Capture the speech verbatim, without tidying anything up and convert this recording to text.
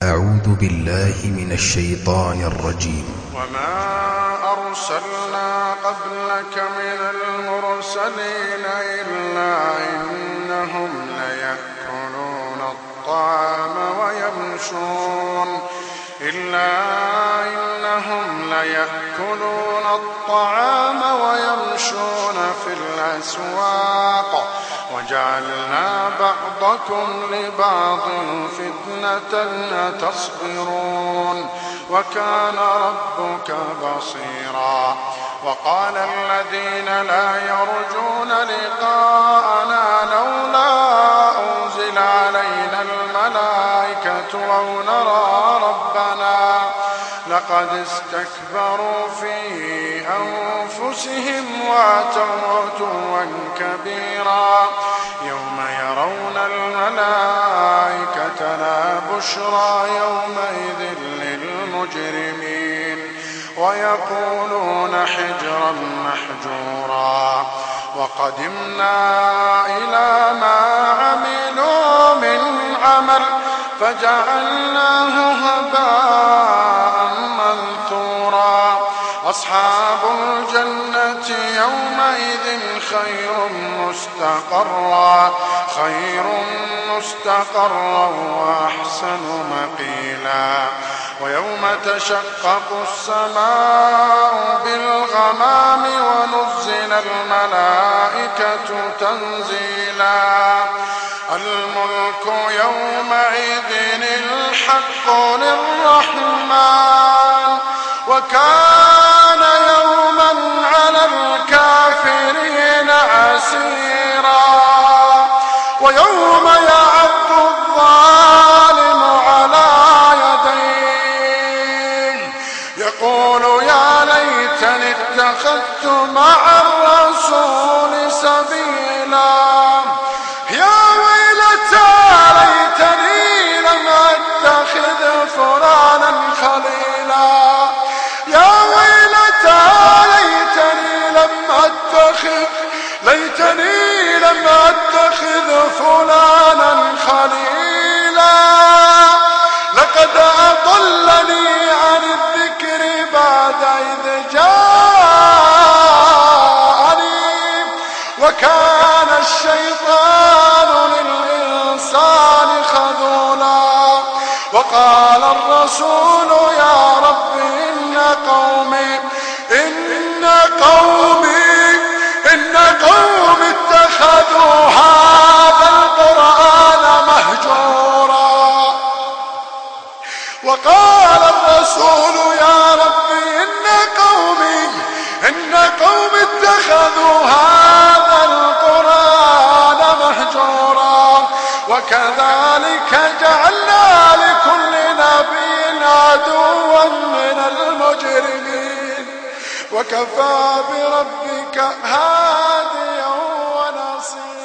أعوذ بالله من الشيطان الرجيم. وما أرسلنا قبلك من المرسلين إلا إنهم ليأكلون الطعام ويمشون إلا إنهم ليأكلون الطعام ويمشون في الأسواق وجعلنا بعضكم لبعض فتنة أتصبرون وكان ربك بصيرا. وقال الذين لا يرجون لقاءنا لولا أنزل علينا الملائكة أو نرى ربنا لقد استكبروا في أنفسهم وعتوا عتوا كبيرا. يوم يرون الملائكة لا بشرى يومئذ للمجرمين ويقولون حجرا محجورا. وقدمنا إلى ما عملوا من عمل فجعلناه هباء منثورا. أصحاب الجنة يومئذ خير مستقرا خير مستقرا وأحسن مقيلا. ويوم تشقق السماء بالغمام ونزل الملائكة تنزيلا. الملك يومئذ الحق للرحمن وكان يوما على الكافرين عسيرا. ويوم يعض الظالم على يديه يقول يا ليتني اتخذت مع الرسول سبيلا. يا ويلتى ليتني لم اتخذ فلانا خليلا. يا ويلتى ليتني لم اتخذ ليتني لم اتخذ فلانا خليلا. لقد أضلني عن الذكر بعد إذ جاءني وكان الشيطان للإنسان خذولا. وقال الرسول يا رب إن قومي إن قومي إن قومي اتخذوا هذا القرآن مهجورا. وقال الرسول يا رب إن قومي إن قومي اتخذوا هذا القرآن مهجورا. وكذلك جعلنا لكل نبي عدوا من المجرمين وكفى بربك هاديا ونصيرا.